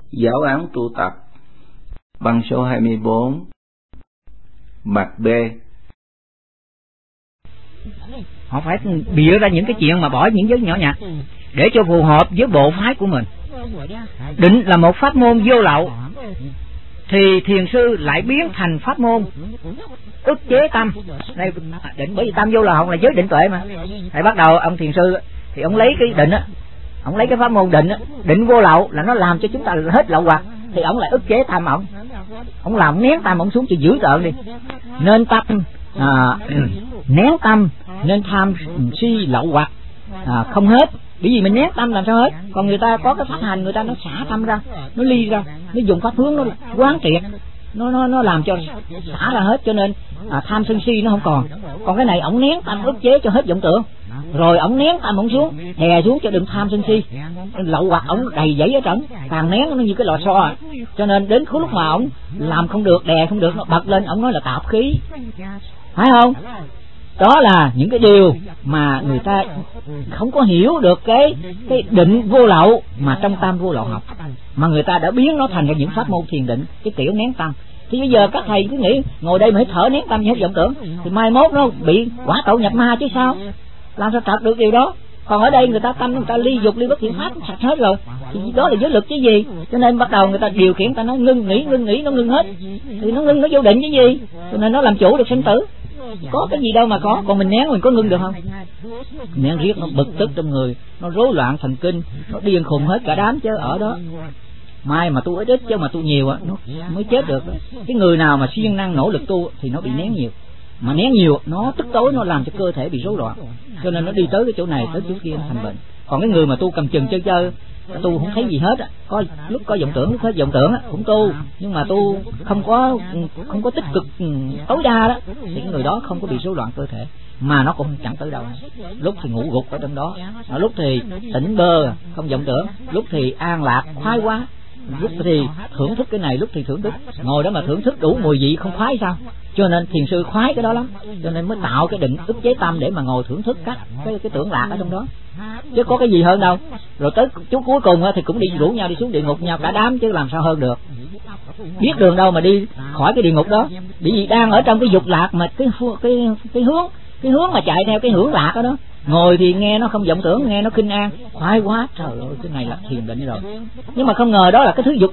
Giáo án tu tập băng số 24 mặt B. Họ phải bịa ra những cái chuyện mà bỏ những giới nhỏ nhặt để cho phù hợp với bộ phái của mình. Định là một pháp môn vô lậu, thì thiền sư lại biến thành pháp môn ức chế tâm. Đây định, bởi vì tâm vô lậu là giới định tuệ mà. Thì bắt đầu ông thiền sư thì ông lấy cái định á, ông lấy cái pháp môn định á, định vô lậu là nó làm cho chúng ta hết lậu hoặc, thì ông lại ức chế tâm ông làm nén tâm ông xuống cho dữ tợn đi. Nên tâm nén tâm, nên tham si lậu hoặc không hết. Bởi vì mình nén tâm làm sao hết. Còn người ta có cái pháp hành, người ta nó xả tâm ra, nó ly ra, nó dùng pháp hướng, nó quán triệt, nó làm cho xả ra hết. Cho nên tham sân si nó không còn. Còn cái này ổng nén tâm ức chế cho hết vọng tưởng, rồi ổng nén tâm ổng xuống, đè xuống cho đừng tham sân si. Lậu hoặc ổng đầy dẫy ở trỏng, càng nén nó như cái lò xo. Cho nên đến lúc mà ổng làm không được, đè không được, nó bật lên, ổng nói là tạp khí, phải không? Đó là những cái điều mà người ta không có hiểu được cái định vô lậu mà trong tam vô lậu học, mà người ta đã biến nó thành ra những pháp môn thiền định, cái kiểu nén tâm. Thì bây giờ các thầy cứ nghĩ ngồi đây mà thở nén tâm như hết vọng tưởng, thì mai mốt nó bị quả tậu nhập ma chứ sao? Làm sao trật được điều đó? Còn ở đây người ta tâm, người ta ly dục ly bất thiện pháp sạch hết rồi, thì đó là giới lực chứ gì. Cho nên bắt đầu người ta điều khiển, ta nói ngưng nghỉ nó ngưng hết, thì nó ngưng, nó vô định chứ gì. Cho nên nó làm chủ được sinh tử. Có cái gì đâu mà có. Còn mình nén mình có ngưng được không? Nén riết nó bực tức trong người, nó rối loạn thần kinh, nó điên khùng hết cả đám chứ ở đó. Mai mà tu ít chứ mà tu nhiều nó mới chết được. Cái người nào mà siêng năng nỗ lực tu thì nó bị nén nhiều, mà nén nhiều nó tức tối, nó làm cho cơ thể bị rối loạn, cho nên nó đi tới cái chỗ này tới chỗ kia nó thành bệnh. Còn cái người mà tu cầm chừng chơi tu không thấy gì hết á, có lúc có vọng tưởng, lúc hết vọng tưởng á cũng tu, nhưng mà tu không có tích cực tối đa đó, thì cái người đó không có bị rối loạn cơ thể, mà nó cũng chẳng tới đâu. Lúc thì ngủ gục ở trong đó, lúc thì tỉnh bơ không vọng tưởng, lúc thì an lạc khoái quá, lúc thì thưởng thức cái này, lúc thì thưởng thức, ngồi đó mà thưởng thức đủ mùi vị không khoái sao? Cho nên thiền sư khoái cái đó lắm, cho nên mới tạo cái định ức chế tâm để mà ngồi thưởng thức cái tưởng lạc ở trong đó, chứ có cái gì hơn đâu. Rồi tới chút cuối cùng thì cũng đi rủ nhau đi xuống địa ngục nhau cả đám, chứ làm sao hơn được. Biết đường đâu mà đi khỏi cái địa ngục đó, bởi vì đang ở trong cái dục lạc mà cái hướng mà chạy theo cái hưởng lạc đó. Ngồi thì nghe nó không vọng tưởng, nghe nó kinh an, khoái quá, trời ơi cái này là thiền định rồi. Nhưng mà không ngờ đó là cái thứ dục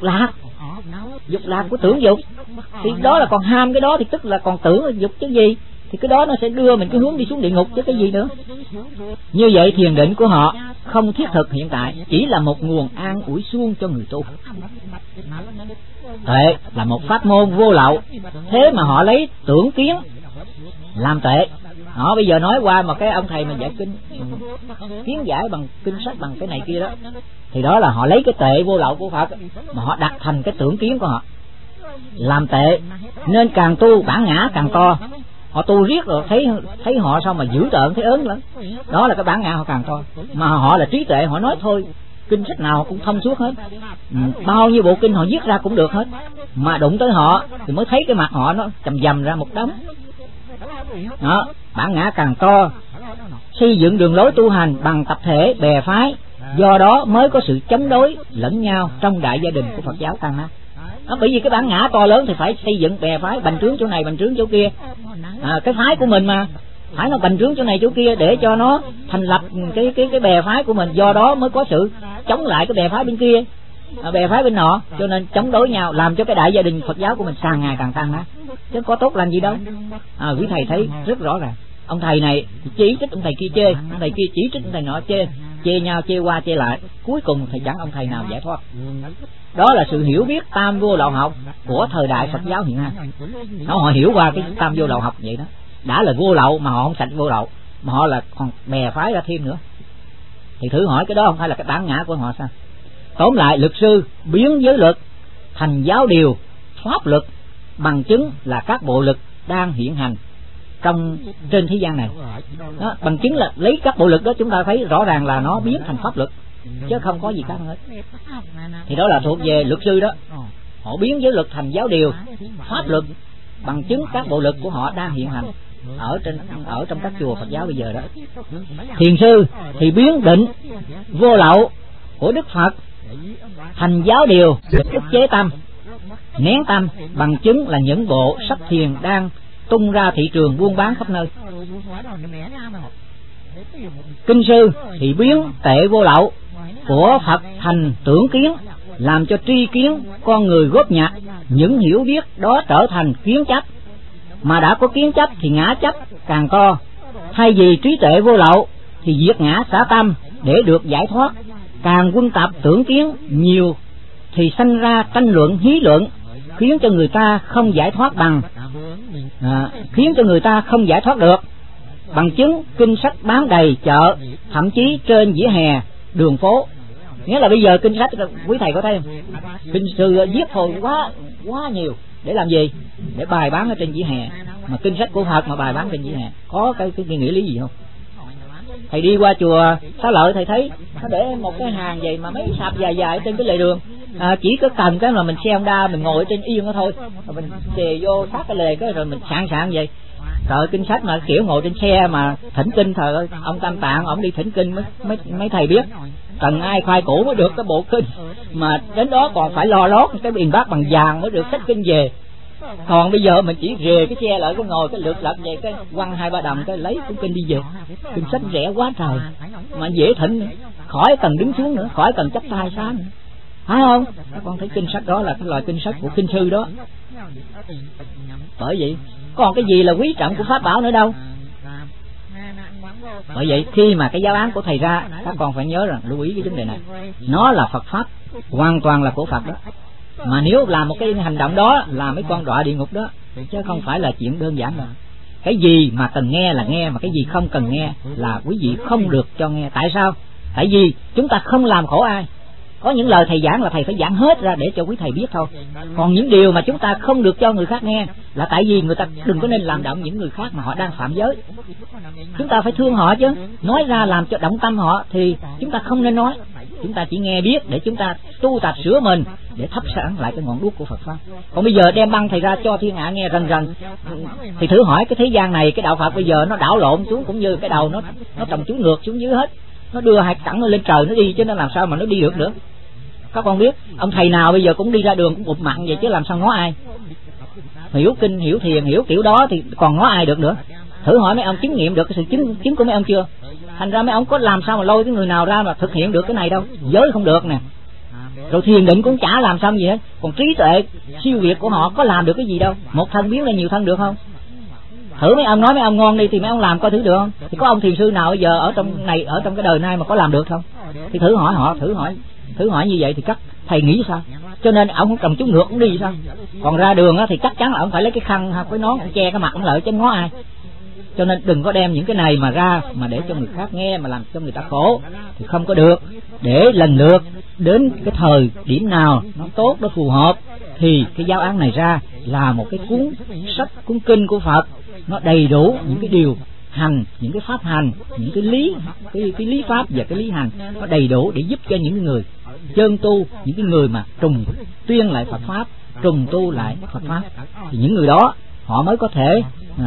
lạc của tưởng dục, thì đó là còn ham cái đó thì tức là còn tưởng là dục chứ gì. Thì cái đó nó sẽ đưa mình cái hướng đi xuống địa ngục chứ cái gì nữa. Như vậy thiền định của họ không thiết thực hiện tại, chỉ là một nguồn an ủi suông cho người tu. Tuệ là một pháp môn vô lậu, thế mà họ lấy tưởng kiến làm tuệ. Họ bây giờ nói qua một cái ông thầy mà dạy kinh, kiến giải bằng kinh sách bằng cái này kia đó, thì đó là họ lấy cái tuệ vô lậu của Phật mà họ đặt thành cái tưởng kiến của họ làm tệ. Nên càng tu bản ngã càng to. Họ tu riết rồi thấy họ sao mà dữ tợn, thấy ớn lắm. Đó là cái bản ngã họ càng to. Mà họ là trí tuệ, họ nói thôi kinh sách nào cũng thông suốt hết, bao nhiêu bộ kinh họ viết ra cũng được hết. Mà đụng tới họ thì mới thấy cái mặt họ nó chầm dầm ra một đống. Đó, bản ngã càng to. Xây dựng đường lối tu hành bằng tập thể bè phái, do đó mới có sự chống đối lẫn nhau trong đại gia đình của Phật giáo Tăng Ni. Bởi vì cái bản ngã to lớn thì phải xây dựng bè phái, bành trướng chỗ này bành trướng chỗ kia. Cái phái của mình mà phải nó bành trướng chỗ này chỗ kia để cho nó thành lập cái bè phái của mình, do đó mới có sự chống lại cái bè phái bên kia, bè phái bên nọ, cho nên chống đối nhau, làm cho cái đại gia đình Phật giáo của mình càng ngày càng tăng á, chứ có tốt lành gì đâu. Quý thầy thấy rất rõ ràng, ông thầy này chỉ trích ông thầy kia chê, ông thầy kia chỉ trích ông thầy nọ chê nhau, chê qua chê lại, cuối cùng thì chẳng ông thầy nào giải thoát. Đó là sự hiểu biết tam vô lậu học của thời đại Phật giáo hiện nay. Họ hiểu qua cái tam vô lậu học vậy đó. Đã là vô lậu mà họ không sạch vô lậu, mà họ là còn bè phái ra thêm nữa. Thì thử hỏi cái đó không phải là cái bản ngã của họ sao? Tóm lại, luật sư biến giới luật thành giáo điều, pháp luật, bằng chứng là các bộ luật đang hiện hành trên thế gian này. Đó, bằng chứng là lấy các bộ luật đó chúng ta thấy rõ ràng là nó biến thành pháp luật, chứ không có gì khác hết. Thì đó là thuộc về luật sư đó. Họ biến giới luật thành giáo điều, pháp luật, bằng chứng các bộ luật của họ đang hiện hành ở trong các chùa Phật giáo bây giờ đó. Thiền sư thì biến định vô lậu của Đức Phật Thành giáo điều ức chế tâm, nén tâm, bằng chứng là những bộ sách thiền đang tung ra thị trường buôn bán khắp nơi. Kinh sư thì biến tệ vô lậu của Phật thành tưởng kiến, làm cho tri kiến con người góp nhặt những hiểu biết đó trở thành kiến chấp, mà đã có kiến chấp thì ngã chấp càng to. Thay vì trí tuệ vô lậu thì diệt ngã xả tâm để được giải thoát, càng quân tập tưởng kiến nhiều thì sanh ra tranh luận hí luận, khiến cho người ta không giải thoát khiến cho người ta không giải thoát được. Bằng chứng kinh sách bán đầy chợ, thậm chí trên vỉa hè đường phố. Nghĩa là bây giờ kinh sách quý thầy có thấy không? Kinh sư viết thôi quá nhiều. Để làm gì? Để bài bán ở trên vỉa hè. Mà kinh sách của Phật mà bài bán trên vỉa hè có cái nghĩa lý gì không? Thầy đi qua chùa Xá Lợi thầy thấy nó để một cái hàng vậy mà mấy sạp dài trên cái lề đường, chỉ có cần cái là mình xe Honda mình ngồi trên yên đó thôi, rồi mình xề vô sát cái lề cái rồi mình sạn vậy. Trời, kinh sách mà kiểu ngồi trên xe mà thỉnh kinh, trời ơi, ông Tam Tạng ông đi thỉnh kinh mấy thầy biết cần ai khoai củ mới được cái bộ kinh, mà đến đó còn phải lo lót cái biền bát bằng vàng mới được xách kinh về. Còn bây giờ mình chỉ rề cái xe lại, cái ngồi cái lượt lật vậy, cái quăng 2-3 đồng cái lấy cuốn kinh đi về. Kinh sách rẻ quá trời mà dễ thỉnh nữa, khỏi cần đứng xuống nữa, khỏi cần chắp tay xá nữa, phải không? Các con thấy kinh sách đó là cái loại kinh sách của kinh sư đó. Bởi vậy còn cái gì là quý trọng của pháp bảo nữa đâu. Bởi vậy khi mà cái giáo án của thầy ra, các con phải nhớ rằng lưu ý cái vấn đề này, nó là Phật pháp, hoàn toàn là của Phật đó. Mà nếu làm một cái hành động đó là mấy con đọa địa ngục đó, chứ không phải là chuyện đơn giản đâu. Cái gì mà cần nghe là nghe, mà cái gì không cần nghe là quý vị không được cho nghe. Tại sao? Tại vì chúng ta không làm khổ ai. Có những lời thầy giảng là thầy phải giảng hết ra để cho quý thầy biết thôi. Còn những điều mà chúng ta không được cho người khác nghe là tại vì người ta đừng có nên làm động những người khác mà họ đang phạm giới. Chúng ta phải thương họ chứ, nói ra làm cho động tâm họ thì chúng ta không nên nói. Chúng ta chỉ nghe biết để chúng ta tu tập sửa mình, để thắp sáng lại cái ngọn đuốc của Phật pháp. Còn bây giờ đem băng thầy ra cho thiên hạ nghe rần rần, thì thử hỏi cái thế gian này, cái đạo Phật bây giờ nó đảo lộn xuống, cũng như cái đầu nó trồng chuối ngược xuống dưới hết. Nó đưa hai cẳng lên trời nó đi, chứ nó làm sao mà nó đi được nữa. Các con biết ông thầy nào bây giờ cũng đi ra đường cũng ụp mặn vậy, chứ làm sao ngó ai. Hiểu kinh, hiểu thiền, hiểu kiểu đó thì còn ngó ai được nữa. Thử hỏi mấy ông chứng nghiệm được cái sự chứng của mấy ông chưa? Thành ra mấy ông có làm sao mà lôi cái người nào ra mà thực hiện được cái này đâu. Giới không được nè, rồi thiền định cũng chả làm xong gì hết. Còn trí tuệ siêu việt của họ có làm được cái gì đâu. Một thân biến lên nhiều thân được không? Thử mấy ông nói mấy ông ngon đi thì mấy ông làm coi thử được không? Thì có ông thiền sư nào bây giờ ở trong cái đời này mà có làm được không? Thì thử hỏi họ, thử hỏi như vậy thì các thầy nghĩ sao? Cho nên ông không cầm chú ngược cũng đi sao? Còn ra đường á thì chắc chắn là ông phải lấy cái khăn hay cái nón che cái mặt ông lại chứ ngó ai. Cho nên đừng có đem những cái này mà ra mà để cho người khác nghe mà làm cho người ta khổ thì không có được. Để lần lượt đến cái thời điểm nào nó tốt, nó phù hợp thì cái giáo án này ra là một cái cuốn sách, cuốn kinh của Phật, nó đầy đủ những cái điều hành, những cái pháp hành, những cái lý pháp và cái lý hành, nó đầy đủ để giúp cho những người chân tu, những cái người mà trùng tuyên lại Phật pháp, trùng tu lại Phật pháp, thì những người đó họ mới có thể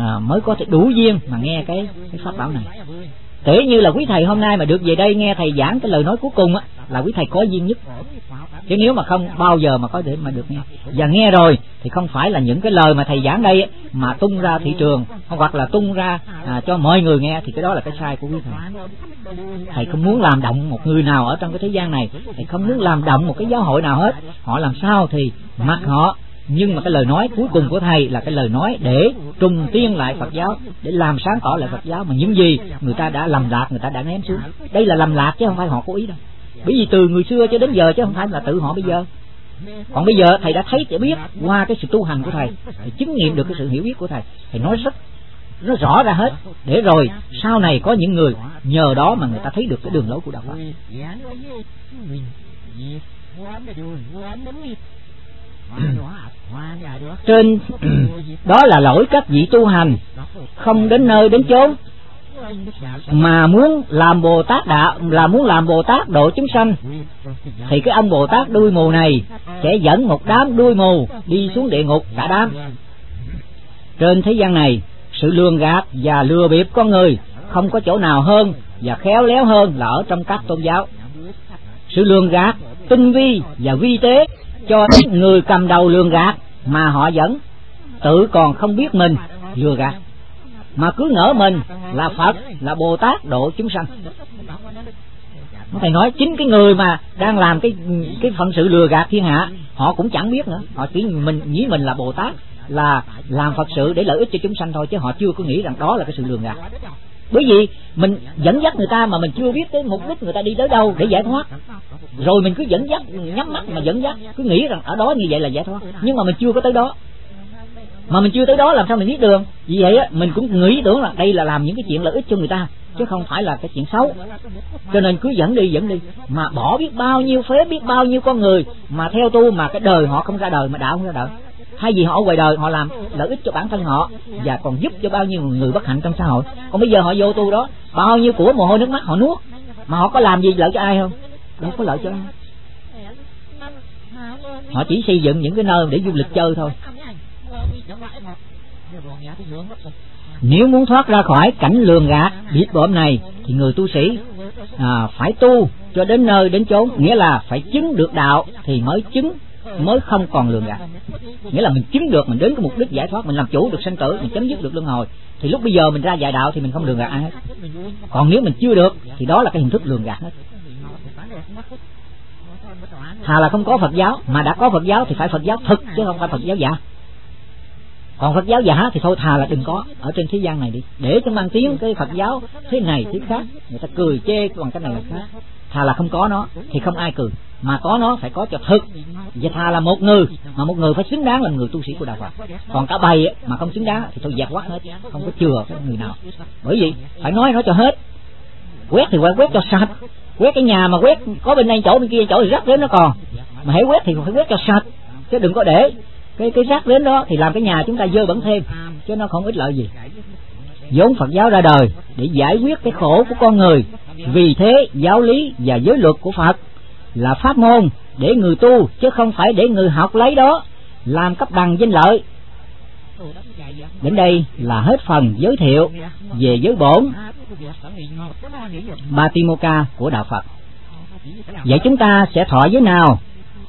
đủ duyên mà nghe cái pháp bảo này. Kể như là quý thầy hôm nay mà được về đây nghe thầy giảng cái lời nói cuối cùng á, là quý thầy có duyên nhất. Chứ nếu mà không bao giờ mà có thể mà được nghe. Và nghe rồi thì không phải là những cái lời mà thầy giảng đây mà tung ra thị trường, hoặc là tung ra cho mọi người nghe, thì cái đó là cái sai của quý thầy. Thầy không muốn làm động một người nào ở trong cái thế gian này, thầy không muốn làm động một cái giáo hội nào hết. Họ làm sao thì mặc họ, nhưng mà cái lời nói cuối cùng của thầy là cái lời nói để trùng tiên lại Phật giáo, để làm sáng tỏ lại Phật giáo mà những gì người ta đã lầm lạc, người ta đã ném xuống. Đây là lầm lạc chứ không phải họ cố ý đâu. Bởi vì từ người xưa cho đến giờ chứ không phải là tự họ bây giờ. Còn bây giờ thầy đã thấy để biết qua cái sự tu hành của thầy, thầy chứng nghiệm được cái sự hiểu biết của thầy, thầy nói nó rõ ra hết, để rồi sau này có những người nhờ đó mà người ta thấy được cái đường lối của đạo Phật. Trên đó là lỗi các vị tu hành không đến nơi đến chốn, mà muốn làm Bồ Tát làm Bồ Tát độ chúng sanh, thì cái ông Bồ Tát đuôi mù này sẽ dẫn một đám đuôi mù đi xuống địa ngục cả đám. Trên thế gian này, sự lường gạt và lừa bịp con người không có chỗ nào hơn và khéo léo hơn là ở trong các tôn giáo. Sự lường gạt tinh vi và vi tế, cho đến người cầm đầu lường gạt mà họ vẫn tự còn không biết mình lừa gạt, mà cứ ngỡ mình là Phật, là Bồ Tát độ chúng sanh. Thầy nói chính cái người mà đang làm cái phận sự lừa gạt thiên hạ, họ cũng chẳng biết nữa, họ chỉ nghĩ mình là Bồ Tát, là làm Phật sự để lợi ích cho chúng sanh thôi, chứ họ chưa có nghĩ rằng đó là cái sự lừa gạt. Bởi vì mình dẫn dắt người ta mà mình chưa biết cái mục đích người ta đi tới đâu để giải thoát, rồi mình cứ dẫn dắt, nhắm mắt mà dẫn dắt, cứ nghĩ rằng ở đó như vậy là giải thoát, nhưng mà mình chưa có tới đó. Mà mình chưa tới đó làm sao mình biết đường? Vì vậy á, mình cũng nghĩ tưởng là đây là làm những cái chuyện lợi ích cho người ta, chứ không phải là cái chuyện xấu. Cho nên cứ dẫn đi, mà bỏ biết bao nhiêu phế, biết bao nhiêu con người mà theo tu mà cái đời họ không ra đời, mà đạo không ra đời. Hay vì họ ở ngoài đời họ làm lợi ích cho bản thân họ và còn giúp cho bao nhiêu người bất hạnh trong xã hội. Còn bây giờ họ vô tu đó, bao nhiêu của mồ hôi nước mắt họ nuốt, mà họ có làm gì lợi cho ai không? Đâu có lợi cho ai. Họ chỉ xây dựng những cái nơi để du lịch chơi thôi. Nếu muốn thoát ra khỏi cảnh lường gạt biết bợm này thì người tu sĩ phải tu cho đến nơi đến chốn, nghĩa là phải chứng được đạo thì mới không còn lường gạt. Nghĩa là mình chứng được, mình đến cái mục đích giải thoát, mình làm chủ được sanh tử, mình chấm dứt được luân hồi, thì lúc bây giờ mình ra dạy đạo thì mình không lường gạt ai hết. Còn nếu mình chưa được thì đó là cái hình thức lường gạt hết. Thà là không có Phật giáo, mà đã có Phật giáo thì phải Phật giáo thực chứ không phải Phật giáo giả. Còn Phật giáo giả thì thôi thà là đừng có ở trên thế gian này đi, để cho mang tiếng cái Phật giáo thế này thế khác, người ta cười chê bằng cái này là khác. Thà là không có nó thì không ai cười, mà có nó phải có cho thực. Và thà là một người, mà một người phải xứng đáng là người tu sĩ của đạo Phật. Còn cả bầy mà không xứng đáng thì thôi dẹp quát hết, không có chừa cái người nào. Bởi vì phải nói cho hết. Quét thì phải quét cho sạch. Quét cái nhà mà quét có bên đây chỗ bên kia chỗ thì rác đến nó còn, mà hãy quét thì phải quét cho sạch, chứ đừng có để cái rác đến đó thì làm cái nhà chúng ta dơ bẩn thêm, chứ nó không ích lợi gì. Vốn Phật giáo ra đời để giải quyết cái khổ của con người, vì thế giáo lý và giới luật của Phật là pháp môn để người tu, chứ không phải để người học lấy đó làm cấp bằng danh lợi. Đến đây là hết phần giới thiệu về giới bổn Patimokkha của đạo Phật. Vậy chúng ta sẽ thọ giới nào?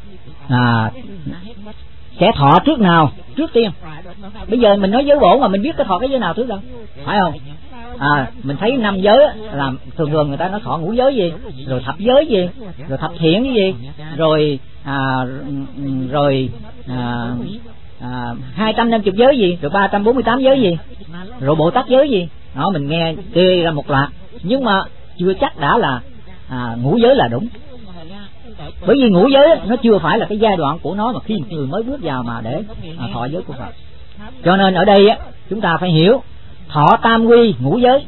Sẽ thọ trước nào trước tiên? Bây giờ mình nói giới bổn mà mình biết cái thọ cái giới nào trước đâu, phải không? Mình thấy 5 giới là thường người ta nói thọ ngũ giới gì, rồi thập giới gì, rồi thập thiện cái gì, rồi 250 giới gì, rồi 348 giới gì, rồi Bồ Tát giới gì. Đó mình nghe kê ra một loạt, nhưng mà chưa chắc đã là ngũ giới là đúng. Bởi vì ngũ giới nó chưa phải là cái giai đoạn của nó mà khi người mới bước vào mà để thọ giới của Phật. Cho nên ở đây chúng ta phải hiểu thọ tam quy ngũ giới.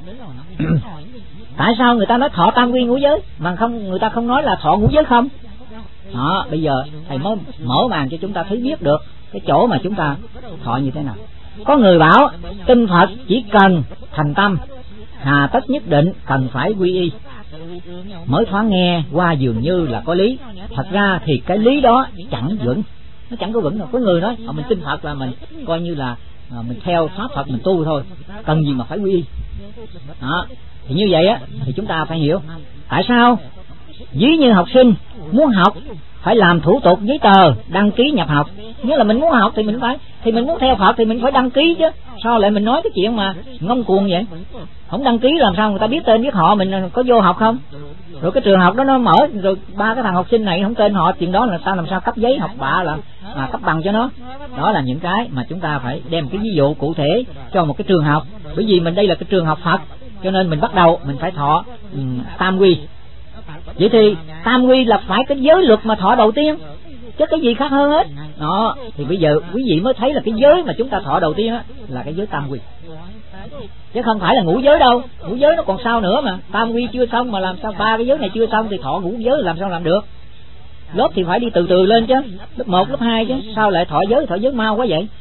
Tại sao người ta nói thọ tam quy ngũ giới mà người ta không nói là thọ ngũ giới không? Đó, bây giờ thầy mới mở màn cho chúng ta thấy biết được cái chỗ mà chúng ta thọ như thế nào. Có người bảo tin Phật chỉ cần thành tâm, hà tất nhất định cần phải quy y. Mới thoáng nghe qua dường như là có lý, thật ra thì cái lý đó chẳng vững, nó chẳng có vững đâu. Có người nói mình tin Phật là mình coi như là mình theo pháp Phật mình tu thôi, cần gì mà phải quy y. Đó, thì như vậy thì chúng ta phải hiểu tại sao ví như học sinh muốn học phải làm thủ tục giấy tờ đăng ký nhập học. Nghĩa là mình muốn học thì mình muốn theo Phật thì mình phải đăng ký chứ. Sao lại mình nói cái chuyện mà ngông cuồng vậy? Không đăng ký làm sao người ta biết tên biết họ mình có vô học không? Rồi cái trường học đó nó mở rồi 3 cái thằng học sinh này không tên họ, chuyện đó là sao làm sao cấp giấy học bạ là cấp bằng cho nó. Đó là những cái mà chúng ta phải đem cái ví dụ cụ thể cho một cái trường học. Bởi vì mình đây là cái trường học Phật, cho nên mình bắt đầu mình phải thọ tam quy. Vậy thì tam quy là phải cái giới luật mà thọ đầu tiên, chứ cái gì khác hơn hết. Đó, thì bây giờ quý vị mới thấy là cái giới mà chúng ta thọ đầu tiên là cái giới tam quy, chứ không phải là ngũ giới đâu. Ngũ giới nó còn sao nữa mà, tam quy chưa xong mà làm sao 3 cái giới này chưa xong thì thọ ngũ giới làm sao làm được? Lớp thì phải đi từ từ lên chứ, lớp 1, lớp 2 chứ, sao lại thọ giới mau quá vậy?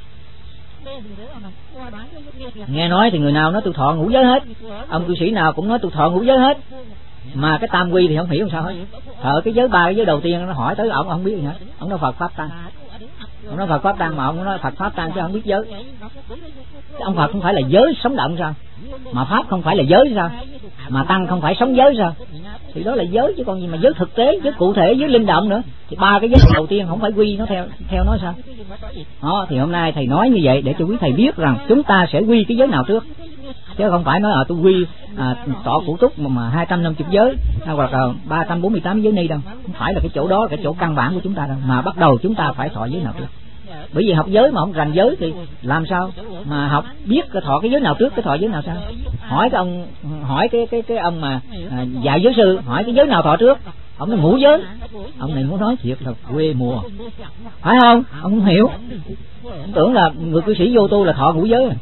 Nghe nói thì người nào nói tôi thọ ngũ giới hết, ông cư sĩ nào cũng nói tôi thọ ngũ giới hết. mà cái tam quy thì không hiểu sao hết. Thợ cái giới ba cái giới đầu tiên nó hỏi tới ông không biết gì hết. Ông nói Phật pháp tăng, ông nói Phật pháp tăng mà ông nói Phật pháp tăng chứ không biết giới. Ông Phật không phải là giới sống động sao, mà pháp không phải là giới sao, mà tăng không phải sống giới sao, thì đó là giới chứ còn gì mà giới thực tế, giới cụ thể, giới linh động nữa. Thì ba cái giới đầu tiên không phải quy nó theo nó sao? Đó, thì hôm nay thầy nói như vậy để cho quý thầy biết rằng chúng ta sẽ quy cái giới nào trước, chứ không phải nói tôi quy tọa cụ túc mà 250 giới hoặc là 348 giới ni đâu. Không phải là cái chỗ đó, cái chỗ căn bản của chúng ta đâu, mà bắt đầu chúng ta phải thọ giới nào trước. Bởi vì học giới mà không rành giới thì làm sao mà học biết cái thọ cái giới nào trước, cái thọ giới nào sau. Hỏi cái ông, hỏi cái ông mà dạy giới sư, hỏi cái giới nào thọ trước, ông nói ngũ giới. Ông này muốn nói thiệt là quê mùa, phải không? Ông không hiểu, ông tưởng là người cư sĩ vô tu là thọ ngũ giới.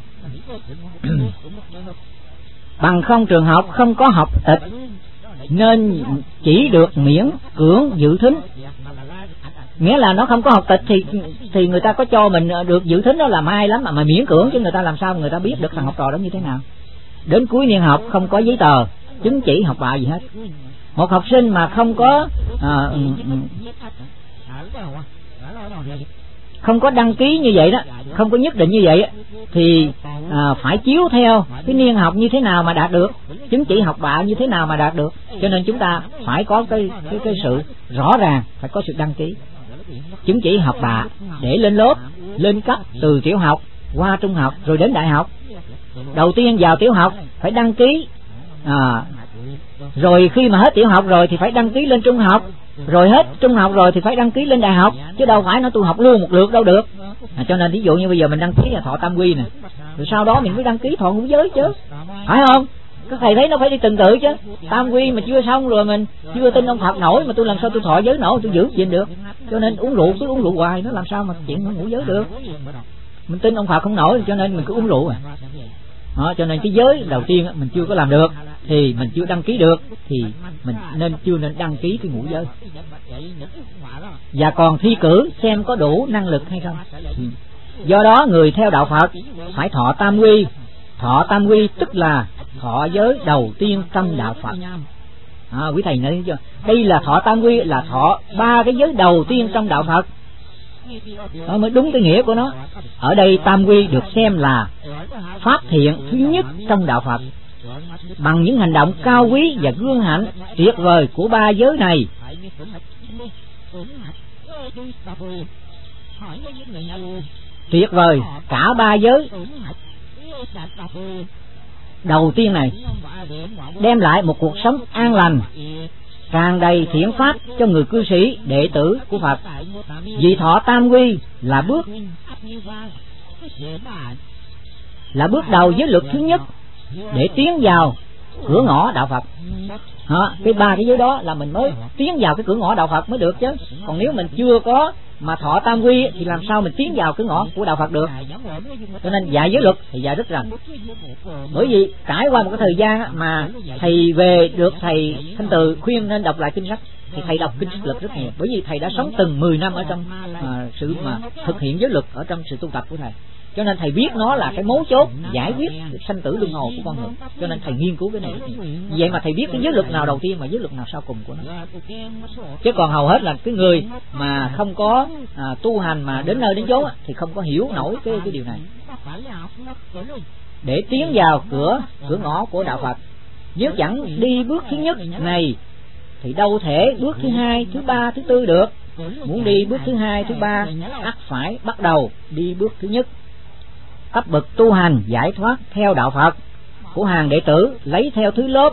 Bằng không trường học không có học tịch nên chỉ được miễn cưỡng dự thính. Nghĩa là nó không có học tịch thì người ta có cho mình được dự thính, đó là may lắm mà miễn cưỡng, chứ người ta làm sao người ta biết được thằng học trò đó như thế nào. Đến cuối niên học không có giấy tờ chứng chỉ học bạ gì hết. Một học sinh mà không có đăng ký như vậy đó, không có nhất định như vậy thì phải chiếu theo cái niên học như thế nào mà đạt được, chứng chỉ học bạ như thế nào mà đạt được. Cho nên chúng ta phải có cái sự rõ ràng, phải có sự đăng ký chứng chỉ học bạ để lên lớp, lên cấp từ tiểu học qua trung học rồi đến đại học. Đầu tiên vào tiểu học phải đăng ký, rồi khi mà hết tiểu học rồi thì phải đăng ký lên trung học, rồi hết trung học rồi thì phải đăng ký lên đại học, chứ đâu phải nói tôi học luôn một lượt đâu được. Cho nên ví dụ như bây giờ mình đăng ký là thọ tam quy nè, rồi sau đó mình mới đăng ký thọ ngũ giới chứ, phải không? Các thầy thấy nó phải đi từng tự chứ. Tam quy mà chưa xong rồi mình chưa tin ông Phật nổi mà tôi làm sao tôi thọ giới nổi, tôi giữ chuyện được. Cho nên uống rượu cứ uống rượu hoài, nó làm sao mà chuyện ngũ giới được. Mình tin ông Phật không nổi cho nên mình cứ uống rượu Đó, cho nên cái giới đầu tiên mình chưa có làm được thì mình chưa đăng ký được thì mình chưa nên đăng ký cái ngũ giới. Và còn thi cử xem có đủ năng lực hay không. Do đó người theo đạo Phật phải thọ tam quy. Thọ tam quy tức là thọ giới đầu tiên trong đạo Phật. Quý thầy nói chưa? Đây là thọ tam quy, là thọ ba cái giới đầu tiên trong đạo Phật. Đó mới đúng cái nghĩa của nó. Ở đây tam quy được xem là pháp thiện thứ nhất trong đạo Phật. Bằng những hành động cao quý và gương hạnh tuyệt vời của ba giới này, tuyệt vời cả ba giới đầu tiên này, đem lại một cuộc sống an lành, tràn đầy thiện pháp cho người cư sĩ đệ tử của Phật. Vì thọ tam quy là bước đầu giới luật thứ nhất để tiến vào cửa ngõ đạo Phật. Cái ba cái giới đó là mình mới tiến vào cái cửa ngõ đạo Phật mới được chứ. Còn nếu mình chưa có mà thọ tam quy thì làm sao mình tiến vào cửa ngõ của đạo Phật được. Cho nên dạy giới luật thì dạy rất rành. Bởi vì trải qua một cái thời gian mà thầy về được thầy Thanh Từ khuyên nên đọc lại kinh sách, thì thầy đọc kinh sách luật rất nhiều. Bởi vì thầy đã sống từng 10 năm ở trong sự mà thực hiện giới luật ở trong sự tu tập của thầy. Cho nên thầy biết nó là cái mấu chốt giải quyết sanh tử luân hồi của con người. Cho nên thầy nghiên cứu cái này. Vậy mà thầy biết cái giới luật nào đầu tiên mà giới luật nào sau cùng của nó. Chứ còn hầu hết là cái người mà không có tu hành mà đến nơi đến chốn thì không có hiểu nổi cái điều này. Để tiến vào cửa ngõ của đạo Phật, nếu chẳng đi bước thứ nhất này thì đâu thể bước thứ hai, thứ ba, thứ tư được. Muốn đi bước thứ hai, thứ ba ắt phải bắt đầu đi bước thứ nhất. Cấp bậc tu hành giải thoát theo đạo Phật của hàng đệ tử lấy theo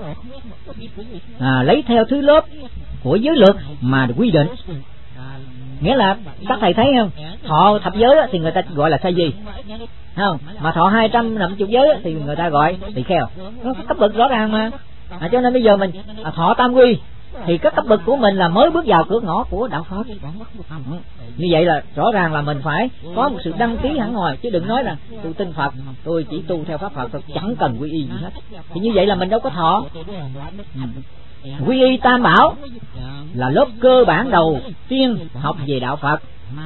thứ lớp của giới luật mà được quy định. Nghĩa là các thầy thấy không, thọ thập giới thì người ta gọi là sa di, không? Mà thọ 250 giới thì người ta gọi tỳ kheo. Nó cấp bậc rõ ràng mà. Cho nên bây giờ mình thọ tam quy thì các cấp bậc của mình là mới bước vào cửa ngõ của đạo Phật. Như vậy là rõ ràng là mình phải có một sự đăng ký hẳn hoi, chứ đừng nói là tôi tin Phật, tôi chỉ tu theo pháp Phật, tôi chẳng cần quy y gì hết. Thì như vậy là mình đâu có thọ. Quy y tam bảo là lớp cơ bản đầu tiên học về đạo Phật.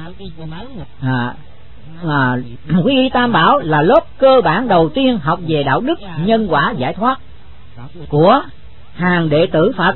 Quy y tam bảo là lớp cơ bản đầu tiên học về đạo đức, nhân quả, giải thoát của hàng đệ tử Phật,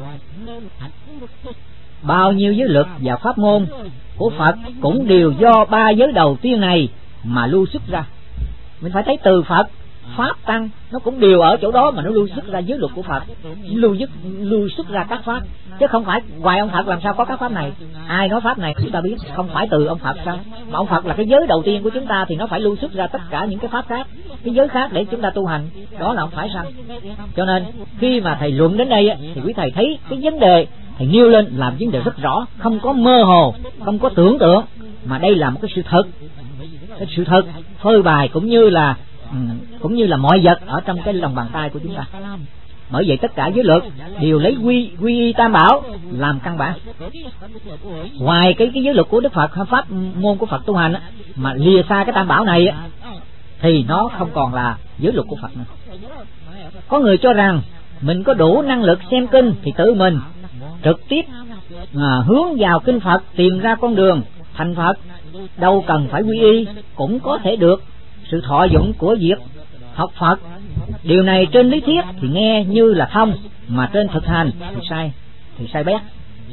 bao nhiêu giới luật và pháp môn của Phật cũng đều do ba giới đầu tiên này mà lưu xuất ra. Mình phải thấy từ Phật, Pháp, Tăng nó cũng đều ở chỗ đó mà nó lưu xuất ra giới luật của Phật, lưu xuất ra các pháp, chứ không phải ngoài ông Phật làm sao có các pháp này. Ai nói pháp này chúng ta biết không phải từ ông Phật sao, mà ông Phật là cái giới đầu tiên của chúng ta thì nó phải lưu xuất ra tất cả những cái pháp khác, cái giới khác để chúng ta tu hành, đó là ông phải sao. Cho nên khi mà thầy luận đến đây thì quý thầy thấy cái vấn đề thầy nêu lên làm vấn đề rất rõ, không có mơ hồ, không có tưởng tượng, mà đây là một cái sự thật, cái sự thật phơi bày cũng như là mọi vật ở trong cái lòng bàn tay của chúng ta. Bởi vậy tất cả giới luật đều lấy quy y tam bảo làm căn bản. Ngoài cái giới luật của Đức Phật, pháp môn của Phật tu hành mà lìa xa cái tam bảo này thì nó không còn là giới luật của Phật nữa. Có người cho rằng mình có đủ năng lực xem kinh thì tự mình trực tiếp hướng vào kinh Phật tìm ra con đường thành Phật, đâu cần phải quy y cũng có thể được sự thọ dụng của việc học Phật. Điều này trên lý thuyết thì nghe như là thông, mà trên thực hành thì sai bét.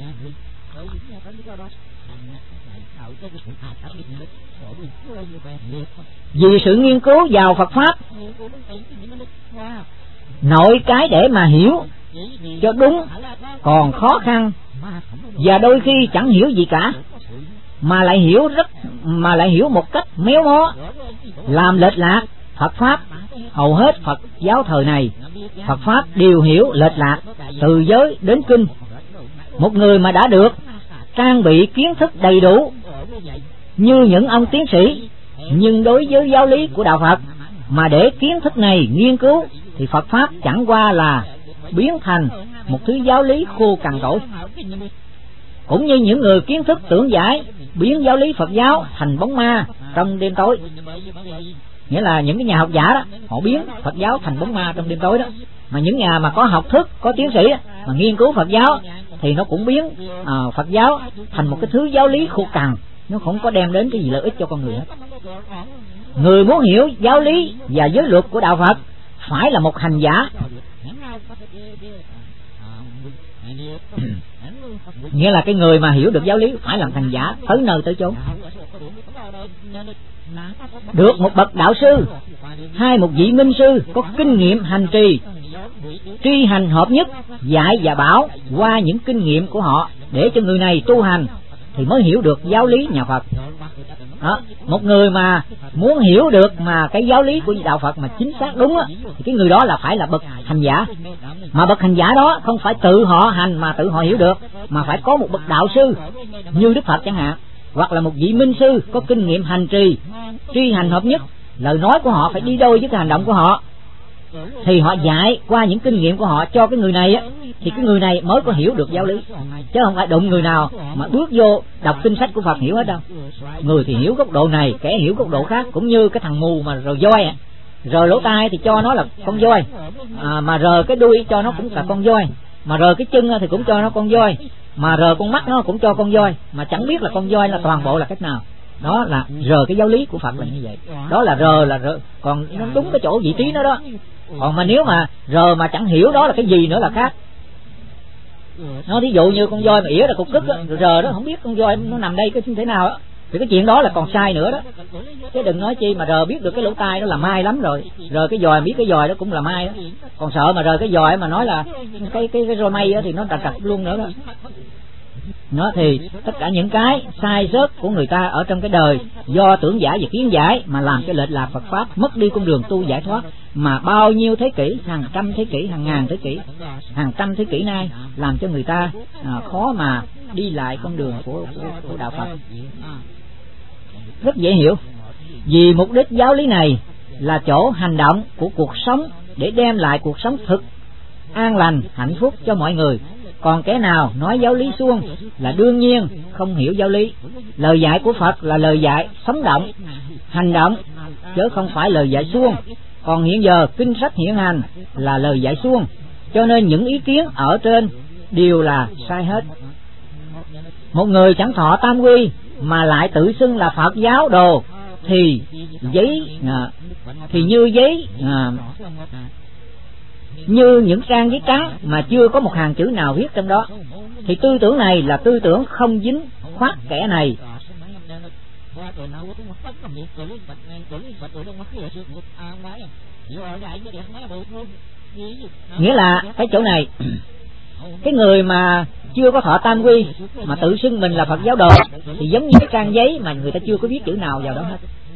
Vì sự nghiên cứu vào Phật pháp, nội cái để mà hiểu cho đúng còn khó khăn, và đôi khi chẳng hiểu gì cả, mà lại hiểu một cách méo mó, làm lệch lạc Phật pháp. Hầu hết Phật giáo thời này, Phật pháp đều hiểu lệch lạc từ giới đến kinh. Một người mà đã được trang bị kiến thức đầy đủ như những ông tiến sĩ, nhưng đối với giáo lý của đạo Phật mà để kiến thức này nghiên cứu thì Phật pháp chẳng qua là biến thành một thứ giáo lý khô cằn cỗi. Cũng như những người kiến thức tưởng giải biến giáo lý Phật giáo thành bóng ma trong đêm tối. Nghĩa là những cái nhà học giả đó, họ biến Phật giáo thành bóng ma trong đêm tối đó. Mà những nhà mà có học thức, có tiến sĩ mà nghiên cứu Phật giáo thì nó cũng biến Phật giáo thành một cái thứ giáo lý khô cằn, nó không có đem đến cái gì lợi ích cho con người hết. Người muốn hiểu giáo lý và giới luật của đạo Phật phải là một hành giả. Nghĩa là cái người mà hiểu được giáo lý phải làm hành giả tới nơi tới chốn. Được một bậc đạo sư hay một vị minh sư có kinh nghiệm hành trì, tri hành hợp nhất, dạy và bảo qua những kinh nghiệm của họ để cho người này tu hành thì mới hiểu được giáo lý nhà Phật. Đó, một người mà muốn hiểu được mà cái giáo lý của đạo Phật mà chính xác đúng thì cái người đó là phải là bậc hành giả. Mà bậc hành giả đó không phải tự họ hành mà tự họ hiểu được, mà phải có một bậc đạo sư như Đức Phật chẳng hạn, hoặc là một vị minh sư có kinh nghiệm hành trì, tri hành hợp nhất, lời nói của họ phải đi đôi với cái hành động của họ, thì họ dạy qua những kinh nghiệm của họ cho cái người này thì cái người này mới có hiểu được giáo lý, chứ không phải đụng người nào mà bước vô đọc kinh sách của Phật hiểu hết đâu. Người thì hiểu góc độ này, kẻ hiểu góc độ khác. Cũng như cái thằng mù mà rờ voi, rờ lỗ tai thì cho nó là con voi, mà rờ cái đuôi cho nó cũng là con voi, mà rờ cái chân thì cũng cho nó con voi, mà rờ con mắt nó cũng cho con voi, mà chẳng biết là con voi là toàn bộ là cách nào. Đó là rờ cái giáo lý của Phật là như vậy. Đó là rờ, còn nó đúng cái chỗ vị trí nó đó. Còn mà nếu mà rờ mà chẳng hiểu đó là cái gì nữa là khác. Nó thí dụ như con voi mà ỉa là cục cứt rờ đó không biết con voi nó nằm đây cái thế nào đó, thì cái chuyện đó là còn sai nữa đó. Chứ đừng nói chi mà rờ biết được cái lỗ tai đó là mai lắm rồi, rờ cái giòi biết cái giòi đó cũng là mai đó. Còn sợ mà rờ cái giòi mà nói là cái roi mây đó thì nó trật luôn nữa đó. Nó thì tất cả những cái sai sót của người ta ở trong cái đời do tưởng giải và kiến giải mà làm cho lệch lạc Phật pháp, mất đi con đường tu giải thoát, mà bao nhiêu thế kỷ, hàng trăm thế kỷ, hàng ngàn thế kỷ, hàng trăm thế kỷ nay làm cho người ta khó mà đi lại con đường của đạo Phật. Rất dễ hiểu. Vì mục đích giáo lý này là chỗ hành động của cuộc sống để đem lại cuộc sống thực, an lành, hạnh phúc cho mọi người. Còn kẻ nào nói giáo lý suông là đương nhiên không hiểu giáo lý. Lời dạy của Phật là lời dạy sống động, hành động, chứ không phải lời dạy suông. Còn hiện giờ kinh sách hiện hành là lời dạy suông, cho nên những ý kiến ở trên đều là sai hết. Một người chẳng thọ tam quy mà lại tự xưng là Phật giáo đồ thì như giấy như những trang giấy trắng mà chưa có một hàng chữ nào viết trong đó, thì tư tưởng này là tư tưởng không dính khoác kẻ này. Nghĩa là cái chỗ này, cái người mà chưa có thọ tam quy mà tự xưng mình là Phật giáo đồ thì giống như cái trang giấy mà người ta chưa có viết chữ nào vào đó hết.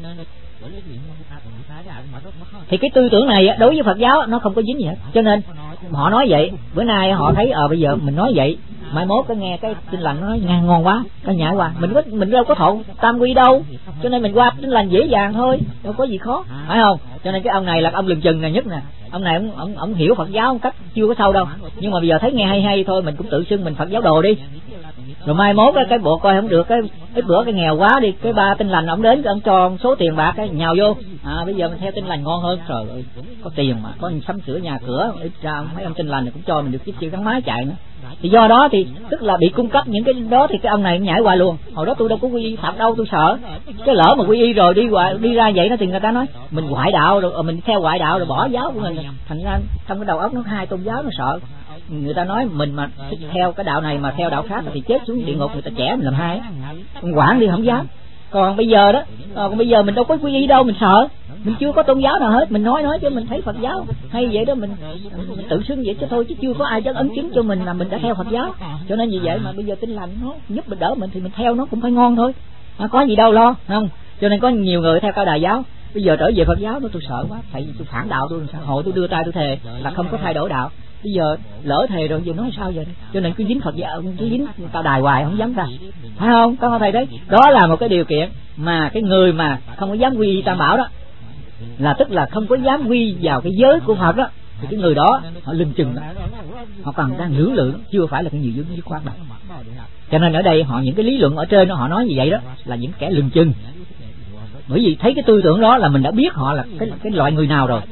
Thì cái tư tưởng này đối với Phật giáo nó không có dính gì hết. Cho nên họ nói vậy, bữa nay họ thấy bây giờ mình nói vậy, mai mốt cái nghe cái Tin Lành nó nói ngon quá, cái nhại quá, mình đâu có thọ tam quy đâu, cho nên mình qua Tin Lành dễ dàng thôi, đâu có gì khó, phải không? Cho nên cái ông này là ông lừng chừng này nhất nè. Ông này ông hiểu Phật giáo một cách chưa có sâu đâu, nhưng mà bây giờ thấy nghe hay thôi, mình cũng tự xưng mình Phật giáo đồ đi. Rồi mai mốt cái bộ coi không được, cái ít bữa cái nghèo quá đi, cái ba Tin Lành ông đến, ông cho số tiền bạc cái nhào vô, bây giờ mình theo Tin Lành ngon hơn. Trời ơi, có tiền mà, có sắm sửa nhà cửa, ít ra mấy ông Tin Lành này cũng cho mình được chiếc xe gắn máy chạy nữa. Thì do đó thì tức là bị cung cấp những cái đó, thì cái ông này nhảy hoài luôn. Hồi đó tôi đâu có quy y Phật đâu, tôi sợ cái lỡ mà quy y rồi đi ra vậy đó thì người ta nói mình ngoại đạo rồi, mình theo ngoại đạo rồi bỏ giáo của mình, thành ra trong cái đầu óc nó hai tôn giáo, nó sợ. Người ta nói mình mà theo cái đạo này mà theo đạo khác thì chết xuống địa ngục, người ta chẻ mình làm hai, quản đi không dám. Còn bây giờ đó, bây giờ mình đâu có quy y đâu, mình sợ, mình chưa có tôn giáo nào hết, mình nói chứ mình thấy Phật giáo hay vậy đó, mình tự xưng vậy chứ thôi, chứ chưa có ai dám ấn chứng cho mình là mình đã theo Phật giáo. Cho nên vì vậy mà bây giờ Tin Lành nó giúp mình đỡ mình thì mình theo nó cũng phải ngon thôi, có gì đâu lo, không? Cho nên có nhiều người theo Cao Đà giáo, bây giờ trở về Phật giáo nó tôi sợ quá, tại vì tôi phản đạo, tôi hồi tôi đưa tay tôi thề là không có thay đổi đạo, bây giờ lỡ thề rồi giờ nói sao vậy? Cho nên cứ dính Phật giáo, cứ dính Cao Đài hoài không dám ra, phải không? Có thầy đấy, đó là một cái điều kiện mà cái người mà không có dám quy y Tam Bảo đó, là tức là không có dám quy vào cái giới của Phật đó, thì cái người đó họ lưng chừng đó, họ còn đang lưỡng lự, chưa phải là cái nhiều dứt khoát đâu. Cho nên ở đây họ những cái lý luận ở trên đó, họ nói như vậy đó là những kẻ lưng chừng, bởi vì thấy cái tư tưởng đó là mình đã biết họ là cái loại người nào rồi.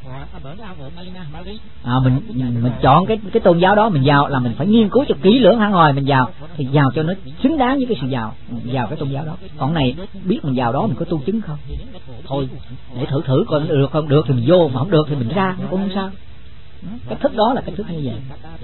Mình chọn cái tôn giáo đó mình vào là mình phải nghiên cứu cho kỹ lưỡng hẳn hồi mình vào, thì vào cho nó xứng đáng với cái sự vào cái tôn giáo đó. Còn này biết mình vào đó mình có tu chứng không, thôi để thử coi được không, được thì mình vô, mà không được thì mình ra, cũng không sao. Cái thức đó là cái thức như vậy.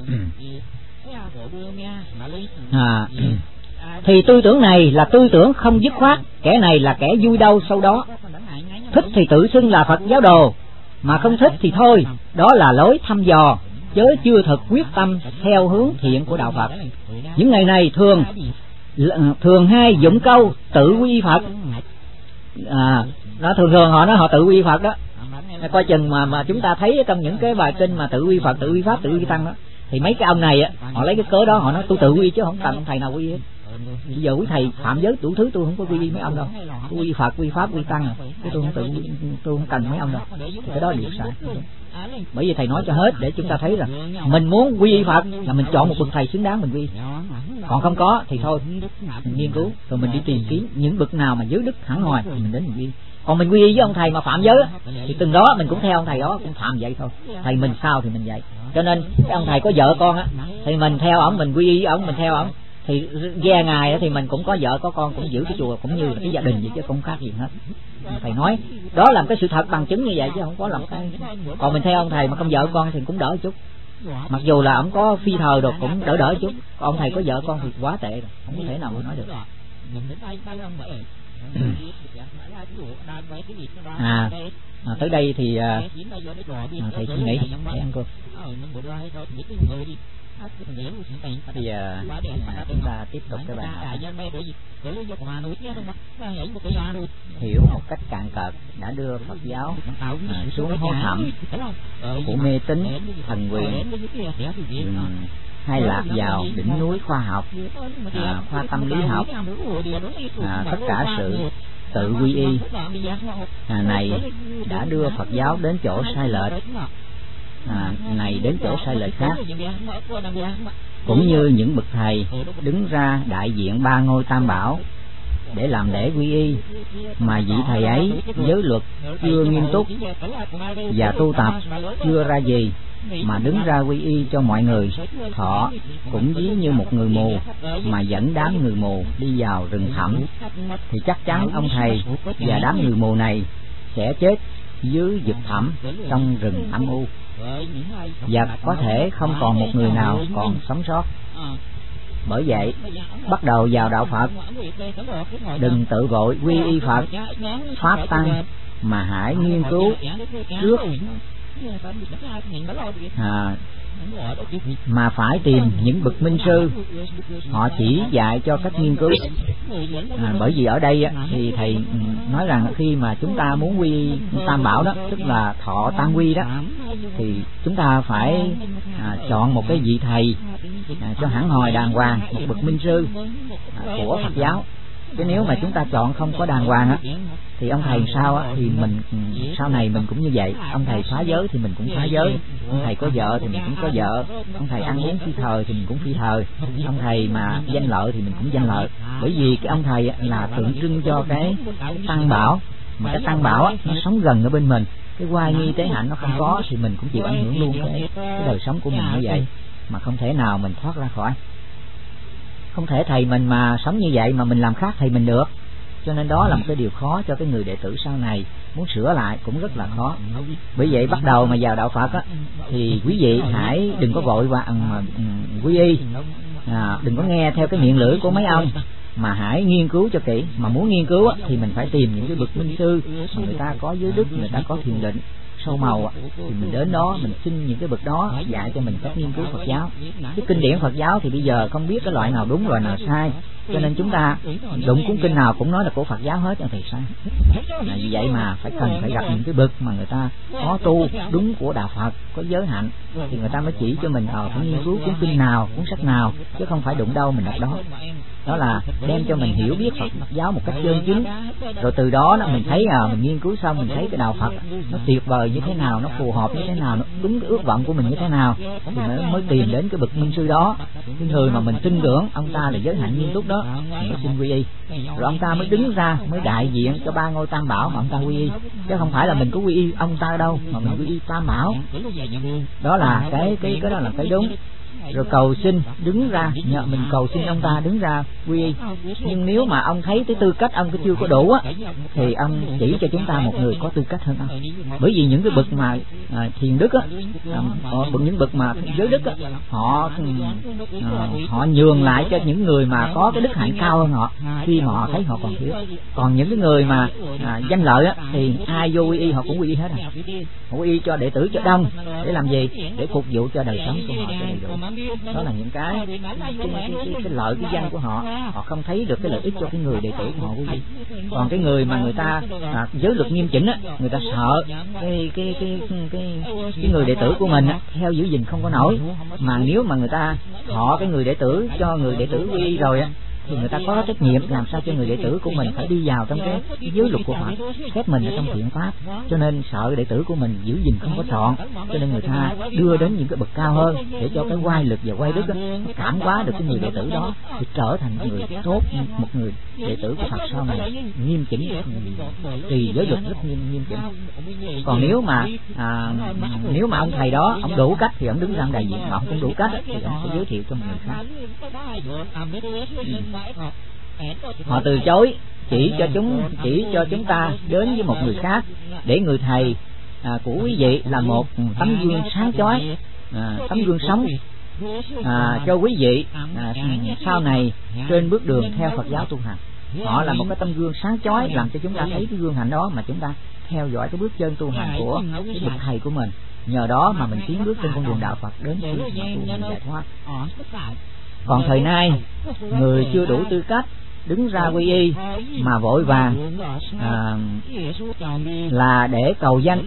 Thì tư tưởng này là tư tưởng không dứt khoát, kẻ này là kẻ vui đâu sau đó. Thích thì tự xưng là Phật giáo đồ, mà không thích thì thôi, đó là lối thăm dò, chớ chưa thực quyết tâm theo hướng thiện của đạo Phật. Những ngày này thường hay dụng câu tự quy Phật, nó thường họ nói họ tự quy Phật đó. Coi chừng mà chúng ta thấy trong những cái bài kinh mà tự quy Phật, tự quy Pháp, tự quy Tăng đó, thì mấy cái ông này họ lấy cái cớ đó họ nói tôi tự quy chứ không cần ông thầy nào quy hết. Bây giờ quý thầy phạm giới đủ thứ tôi không có quy mấy ông đâu, tôi quy Phật, quy Pháp, quy Tăng, chứ tôi không tôi không cần mấy ông đâu. Thì cái đó là điều sai. Bởi vì thầy nói cho hết để chúng ta thấy rằng mình muốn quy Phật là mình chọn một bậc thầy xứng đáng mình quy, còn không có thì thôi mình nghiên cứu rồi mình đi tìm kiếm những bậc nào mà giới đức hẳn hoài thì mình đến mình quy. Còn mình quy với ông thầy mà phạm giới thì từng đó mình cũng theo ông thầy đó, cũng phạm vậy thôi. Thầy mình sao thì mình vậy. Cho nên cái ông thầy có vợ con thì mình theo ổng, mình quy với ổng, mình theo ổng. Thì ghe ngài thì mình cũng có vợ có con, cũng giữ cái chùa cũng như là cái gia đình vậy chứ không khác gì hết. Thầy nói đó là cái sự thật bằng chứng như vậy chứ không có làm cái. Còn mình theo ông thầy mà không vợ con thì cũng đỡ chút, mặc dù là ông có phi thờ rồi cũng đỡ chút. Còn ông thầy có vợ con thì quá tệ rồi, không có thể nào mà nói được. Tới đây thì thầy suy nghĩ để ăn cơm. Bây giờ chúng ta tiếp tục cái bài học hiểu một cách cạn cợt đã đưa Phật giáo xuống hố thẳm của mê tín thần quyền, hay lạc vào đỉnh núi khoa học, khoa tâm lý học, tất cả sự tự quy y này đã đưa Phật giáo đến chỗ sai lệch, này đến chỗ sai lệch khác. Cũng như những bậc thầy đứng ra đại diện ba ngôi Tam Bảo để làm lễ quy y, mà vị thầy ấy giới luật chưa nghiêm túc và tu tập chưa ra gì mà đứng ra quy y cho mọi người thọ, cũng ví như một người mù mà dẫn đám người mù đi vào rừng thẳm, thì chắc chắn ông thầy và đám người mù này sẽ chết dưới vực thẳm trong rừng âm u, và có thể không còn một người nào còn sống sót. Bởi vậy, bắt đầu vào đạo Phật, đừng tự vội quy y Phật, Pháp Tăng, mà hãy nghiên cứu trước, mà phải tìm những bậc minh sư, họ chỉ dạy cho cách nghiên cứu. Bởi vì ở đây thì thầy nói rằng khi mà chúng ta muốn quy Tam Bảo đó, tức là thọ tam quy đó, thì chúng ta phải chọn một cái vị thầy cho hẳn hòi đàng hoàng, một bậc minh sư của Phật giáo. Chứ nếu mà chúng ta chọn không có đàng hoàng thì ông thầy sao thì mình sau này mình cũng như vậy. Ông thầy phá giới thì mình cũng phá giới, ông thầy có vợ thì mình cũng có vợ, ông thầy ăn uống phi thời thì mình cũng phi thời, ông thầy mà danh lợi thì mình cũng danh lợi. Bởi vì cái ông thầy là tượng trưng cho cái Tăng Bảo, mà cái Tăng Bảo nó sống gần ở bên mình. Cái oai nghi tế hạnh nó không có thì mình cũng chịu ảnh hưởng luôn cái đời sống của mình như vậy, mà không thể nào mình thoát ra khỏi. Không thể thầy mình mà sống như vậy mà mình làm khác thầy mình được. Cho nên đó là một cái điều khó cho cái người đệ tử sau này muốn sửa lại cũng rất là khó. Bởi vậy bắt đầu mà vào đạo Phật thì quý vị hãy đừng có vội vàng quy y, đừng có nghe theo cái miệng lưỡi của mấy ông, mà hãy nghiên cứu cho kỹ. Mà muốn nghiên cứu thì mình phải tìm những cái bậc minh sư mà người ta có giới đức, người ta có thiền định sâu màu, thì mình đến đó mình xin những cái bậc đó dạy cho mình cách nghiên cứu Phật giáo. Cái kinh điển Phật giáo thì bây giờ không biết cái loại nào đúng loại nào sai, cho nên chúng ta đụng cuốn kinh nào cũng nói là của Phật giáo hết, thì sai. Vì vậy mà phải gặp những cái bậc mà người ta có tu đúng của đạo Phật, có giới hạnh, thì người ta mới chỉ cho mình phải nghiên cứu cuốn kinh nào, cuốn sách nào, chứ không phải đụng đâu mình đọc đó. Đó là đem cho mình hiểu biết Phật giáo một cách chân chính. Rồi từ đó mình thấy mình nghiên cứu xong mình thấy cái đạo Phật nó tuyệt vời như thế nào, nó phù hợp như thế nào, nó đúng cái ước vọng của mình như thế nào, thì mới tìm đến cái bậc minh sư đó. Cái người mà mình tin tưởng ông ta là giới hạnh nghiêm túc đó, mình mới xin quy y. Rồi ông ta mới đứng ra, mới đại diện cho ba ngôi Tam Bảo mà ông ta quy y, chứ không phải là mình có quy y ông ta đâu, mà mình quy y Tam Bảo. Đó là cái đó là cái đúng. Rồi cầu xin đứng ra, nhờ mình cầu xin ông ta đứng ra quy y. Nhưng nếu mà ông thấy cái tư cách ông chưa có đủ thì ông chỉ cho chúng ta một người có tư cách hơn ông. Bởi vì những cái bậc mà thiền đức những bậc mà giới đức họ nhường lại cho những người mà có cái đức hạnh cao hơn họ khi mà họ thấy họ còn thiếu. Còn những cái người mà danh lợi thì ai vô quy y họ cũng quy y hết rồi. Họ quy y cho đệ tử cho đông để làm gì? Để phục vụ cho đời sống của họ cho đầy đủ. Đó là những cái lợi, cái danh của họ. Họ không thấy được cái lợi ích cho cái người đệ tử của họ quý vị. Còn cái người mà người ta giới luật nghiêm chỉnh người ta sợ cái người đệ tử của mình theo giữ gìn không có nổi. Mà nếu mà người ta họ cái người đệ tử cho người đệ tử quy y rồi thì người ta có trách nhiệm làm sao cho người đệ tử của mình phải đi vào trong cái giới luật của Phật, khép mình ở trong thiện pháp. Cho nên sợ đệ tử của mình giữ gìn không có trọn, cho nên người ta đưa đến những cái bậc cao hơn để cho cái oai lực và oai đức cảm hóa được cái người đệ tử đó thì trở thành một người tốt, một người đệ tử của Phật sau này nghiêm chỉnh, tùy giới luật rất nghiêm chỉnh. Còn nếu mà ông thầy đó ông đủ cách thì ông đứng ra đại diện, mà ông không đủ cách thì ông sẽ giới thiệu cho một người khác. Họ từ chối chỉ cho chúng ta đến với một người khác, để người thầy của quý vị là một tấm gương sáng chói, tấm gương sống cho quý vị sau này trên bước đường theo Phật giáo tu hành. Họ là một cái tấm gương sáng chói làm cho chúng ta thấy cái gương hạnh đó, mà chúng ta theo dõi cái bước chân tu hành của cái bậc thầy của mình. Nhờ đó mà mình tiến bước trên con đường đạo Phật đến với tu hành giải thoát. Còn thời nay người chưa đủ tư cách đứng ra quy y mà vội vàng là để cầu danh.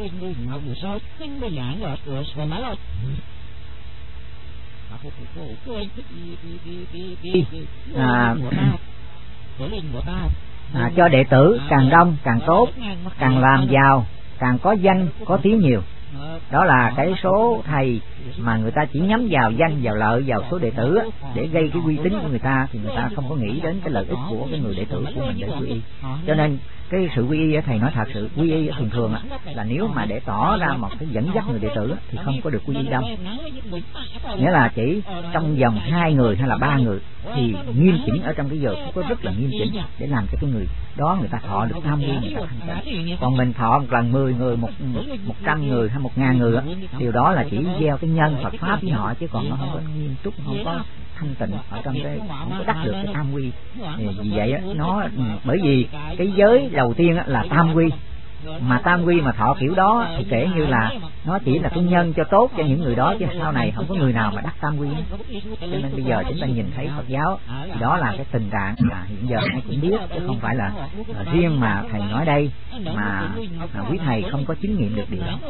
Cho đệ tử càng đông càng tốt, càng làm giàu, càng có danh có tiếng nhiều. Đó là cái số thầy mà người ta chỉ nhắm vào danh, vào lợi, vào số đệ tử để gây cái uy tín của người ta, thì người ta không có nghĩ đến cái lợi ích của cái người đệ tử của mình để quy y. Cho nên cái sự quy y thầy nói thật, sự quy y thường thường là nếu mà để tỏ ra một cái dẫn dắt người đệ tử thì không có được quy y đâu. Nghĩa là chỉ trong vòng 2 người hay là 3 người thì nghiêm chỉnh ở trong cái giờ phút đó, rất là nghiêm chỉnh để làm cho cái người đó người ta thọ được tam quy, người ta thanh tịnh. Còn mình thọ một lần 10 người, 100 người hay 1000 người điều đó là chỉ gieo cái nhân Phật pháp với họ, chứ còn nó không có nghiêm túc, không có thanh tịnh ở trong cái, không có đắc được cái tam quy. Vì vậy nó bởi vì cái giới đầu tiên là tam quy, mà tam quy mà thọ kiểu đó thì kể như là nó chỉ là cái nhân cho tốt cho những người đó, chứ sau này không có người nào mà đắc tam quy. Cho nên bây giờ chúng ta nhìn thấy Phật giáo thì đó là cái tình trạng mà hiện giờ ai cũng biết, chứ không phải là riêng mà thầy nói đây mà quý thầy không có chứng nghiệm được điều đó.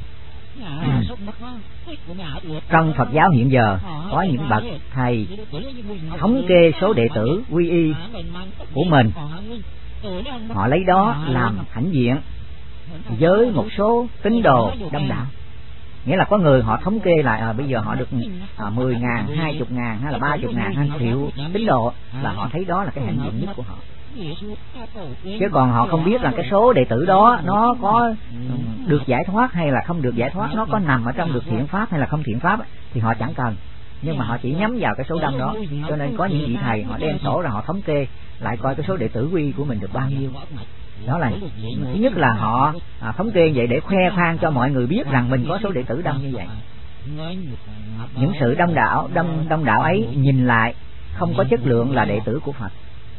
Trong Phật giáo hiện giờ có những bậc thầy thống kê số đệ tử quy y của mình, họ lấy đó làm hãnh diện với một số tín đồ đông đảo. Nghĩa là có người họ thống kê lại bây giờ họ được 10.000, 20.000 hay là 30.000 hay triệu tín đồ, là họ thấy đó là cái hãnh diện nhất của họ. Chứ còn họ không biết là cái số đệ tử đó nó có được giải thoát hay là không được giải thoát, nó có nằm ở trong được thiện pháp hay là không thiện pháp thì họ chẳng cần. Nhưng mà họ chỉ nhắm vào cái số đông đó. Cho nên có những vị thầy họ đem sổ ra họ thống kê lại coi cái số đệ tử quy của mình được bao nhiêu. Đó là thứ nhất là họ thống kê vậy để khoe khoang cho mọi người biết rằng mình có số đệ tử đông như vậy. Những sự đông đảo ấy nhìn lại không có chất lượng là đệ tử của Phật.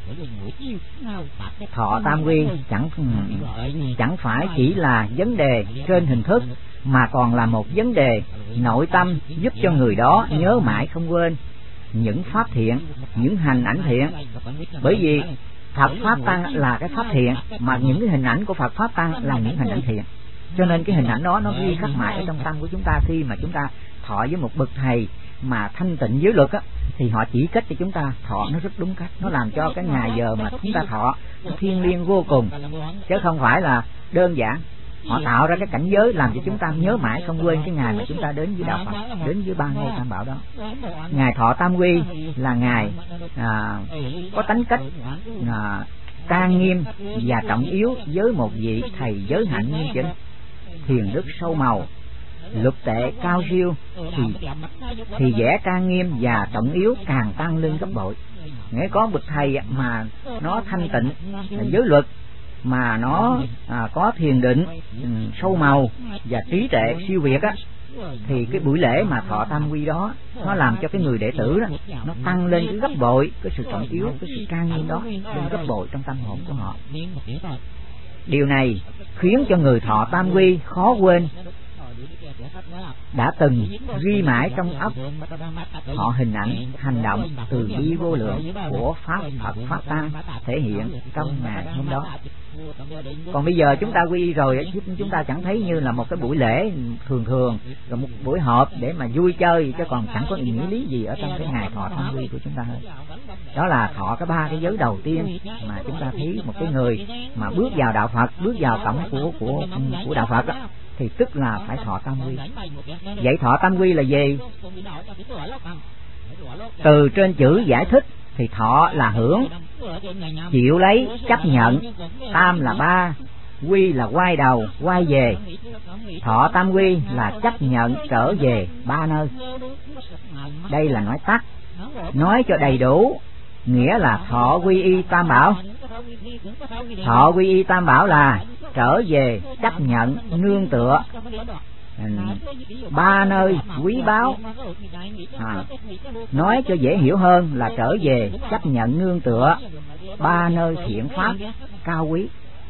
Thọ tam quy chẳng phải chỉ là vấn đề trên hình thức, mà còn là một vấn đề nội tâm, giúp cho người đó nhớ mãi không quên những pháp thiện, những hành ảnh thiện. Bởi vì Phật pháp tăng là cái pháp thiện, mà những cái hình ảnh của Phật pháp tăng là những hình ảnh thiện. Cho nên cái hình ảnh đó nó ghi khắc mãi ở trong tâm của chúng ta. Khi mà chúng ta thọ với một bậc thầy mà thanh tịnh giới luật thì họ chỉ cách cho chúng ta thọ nó rất đúng cách, nó làm cho cái ngày giờ mà chúng ta thọ nó thiêng liêng vô cùng, chứ không phải là đơn giản. Họ tạo ra cái cảnh giới làm cho chúng ta nhớ mãi không quên cái ngày mà chúng ta đến với đạo Phật, đến với ba ngôi tam bảo đó. Ngày thọ tam quy là ngày có tánh cách trang nghiêm và trọng yếu với một vị thầy giới hạnh nghiêm chỉnh, thiền đức sâu màu, luật tệ cao siêu, thì vẻ trang nghiêm và trọng yếu càng tăng lên gấp bội. Nghĩa có bậc thầy mà nó thanh tịnh giới luật, mà nó có thiền định sâu màu và trí tuệ siêu việt thì cái buổi lễ mà thọ tam quy đó nó làm cho cái người đệ tử đó nó tăng lên cái gấp bội, cái sự trọng yếu, cái sự trang nghiêm đó lên gấp bội trong tâm hồn của họ. Điều này khiến cho người thọ tam quy khó quên đã từng ghi mãi trong óc họ hình ảnh hành động từ bi vô lượng của Pháp Phật Pháp Tăng thể hiện trong ngày hôm đó. Còn bây giờ chúng ta quy y rồi, chúng ta chẳng thấy như là một cái buổi lễ thường rồi một buổi họp để mà vui chơi, chứ còn chẳng có ý nghĩa lý gì ở trong cái ngày thọ tam quy của chúng ta hết. Đó là thọ cái 3 cái giới đầu tiên mà chúng ta thấy một cái người mà bước vào đạo Phật, bước vào cổng của đạo Phật thì tức là phải thọ tam quy. Vậy thọ tam quy là gì? Từ trên chữ giải thích thì thọ là hưởng, chịu lấy, chấp nhận, tam là 3, quy là quay đầu, quay về. Thọ tam quy là chấp nhận trở về 3 nơi. Đây là nói tắt, nói cho đầy đủ nghĩa là thọ quy y tam bảo. Thọ quy y tam bảo là trở về chấp nhận nương tựa 3 nơi quý báu. Nói cho dễ hiểu hơn là trở về chấp nhận nương tựa 3 nơi thiện pháp cao quý.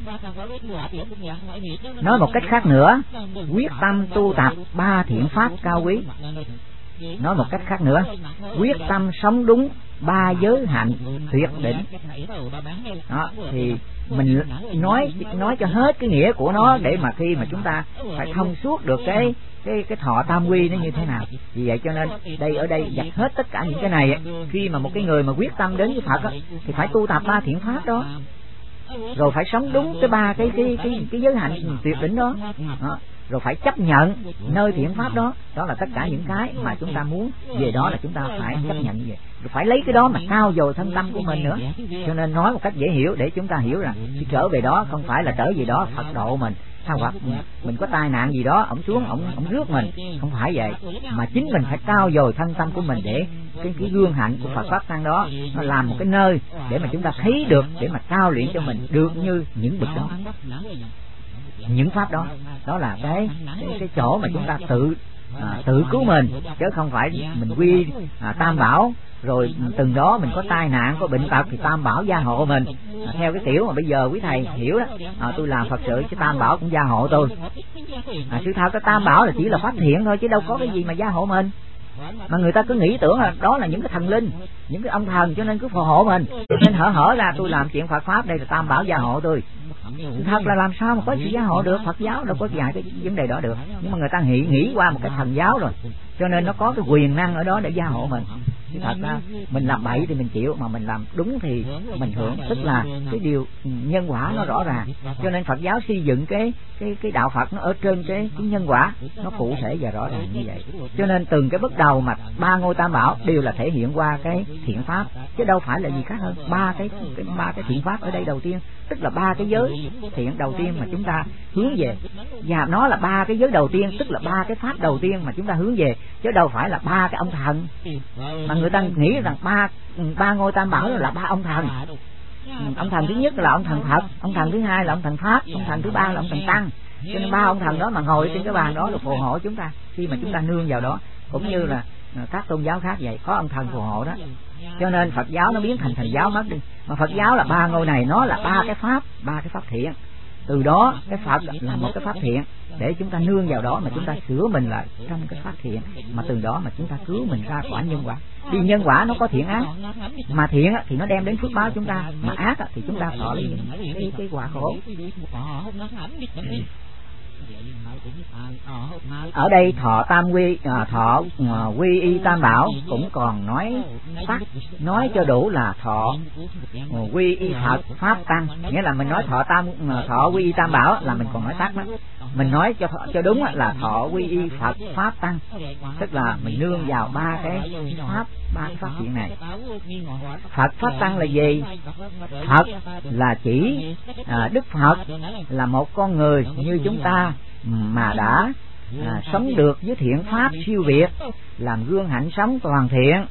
Nói một cách khác nữa, quyết tâm tu tập 3 thiện pháp cao quý. Nói một cách khác nữa, quyết tâm sống đúng 3 giới hạnh tuyệt đỉnh. Đó, thì mình nói cho hết cái nghĩa của nó để mà khi mà chúng ta phải thông suốt được cái thọ tam quy nó như thế nào. Vì vậy cho nên ở đây dập hết tất cả những cái này. Khi mà một cái người mà quyết tâm đến với Phật thì phải tu tập 3 thiện pháp đó, rồi phải sống đúng cái 3 cái giới hạnh tuyệt đỉnh đó. rồi phải chấp nhận nơi thiện pháp đó. Đó là tất cả những cái mà chúng ta muốn về đó là chúng ta phải chấp nhận như vậy, rồi phải lấy cái đó mà cao dồi thân tâm của mình nữa. Cho nên nói một cách dễ hiểu để chúng ta hiểu rằng khi trở về đó không phải là trở về đó Phật độ mình, hoặc mình có tai nạn gì đó ổng xuống ổng rước mình, không phải vậy, mà chính mình phải cao dồi thân tâm của mình để cái gương hạnh của Phật pháp tăng đó nó làm một cái nơi để mà chúng ta thấy được, để mà cao luyện cho mình được như những bậc đó, những pháp đó. Đó là cái chỗ mà chúng ta tự cứu mình, chứ không phải mình quy tam bảo rồi từng đó mình có tai nạn có bệnh tật thì tam bảo gia hộ mình. Theo cái kiểu mà bây giờ quý thầy hiểu đó, tôi làm Phật sự chứ tam bảo cũng gia hộ tôi. Sự thật cái tam bảo là chỉ là pháp thiện thôi chứ đâu có cái gì mà gia hộ mình. Mà người ta cứ nghĩ tưởng là đó là những cái thần linh, những cái ông thần, cho nên cứ phù hộ mình, nên hở ra tôi làm chuyện Phật pháp đây là tam bảo gia hộ tôi. Thật là làm sao mà có sự gia hộ được, Phật giáo đâu có dạy cái vấn đề đó được. Nhưng mà người ta nghĩ qua một cái thần giáo rồi, cho nên nó có cái quyền năng ở đó để gia hộ mình. Chứ thật ra mình làm bậy thì mình chịu, mà mình làm đúng thì mình hưởng, tức là cái điều nhân quả nó rõ ràng. Cho nên Phật giáo xây dựng cái đạo Phật nó ở trên cái nhân quả nó cụ thể và rõ ràng như vậy. Cho nên từng cái bước đầu mà ba ngôi tam bảo đều là thể hiện qua cái thiện pháp, chứ đâu phải là gì khác hơn. Ba cái thiện pháp ở đây đầu tiên, tức là ba cái giới thiện đầu tiên mà chúng ta hướng về, và nó là ba cái giới đầu tiên, tức là ba cái pháp đầu tiên mà chúng ta hướng về, chứ đâu phải là ba cái ông thần. Mà người ta nghĩ rằng ba ngôi tam bảo là ba ông thần. Ông thần thứ nhất là ông thần Phật, ông thần thứ hai là ông thần Pháp, ông thần thứ ba là ông thần Tăng. Cho nên ba ông thần đó mà ngồi trên cái bàn đó là phù hộ chúng ta khi mà chúng ta nương vào đó, cũng như là các tôn giáo khác vậy, có ông thần phù hộ đó. Cho nên Phật giáo nó biến thành thần giáo mất đi. Mà Phật giáo là ba ngôi này, nó là ba cái pháp thiện. Từ đó cái Phật là một cái pháp thiện để chúng ta nương vào đó mà chúng ta sửa mình lại trong cái pháp thiện, mà từ đó mà chúng ta cứu mình ra quả nhân quả. Vì nhân quả nó có thiện ác, mà thiện thì nó đem đến phước báo chúng ta, mà ác thì chúng ta thọ lấy những cái quả khổ. Ở đây thọ quy y tam bảo cũng còn nói tắt, nói cho đủ là thọ quy y Phật pháp tăng. Nghĩa là mình nói thọ quy y tam bảo là mình còn nói tắt đó. Mình nói cho đúng là thọ quy y Phật pháp tăng, tức là mình nương vào ba cái pháp thiện này. Phật pháp tăng là gì? Phật là chỉ Đức Phật là một con người như chúng ta mà đã sống được với thiện pháp siêu việt, làm gương hạnh sống toàn thiện,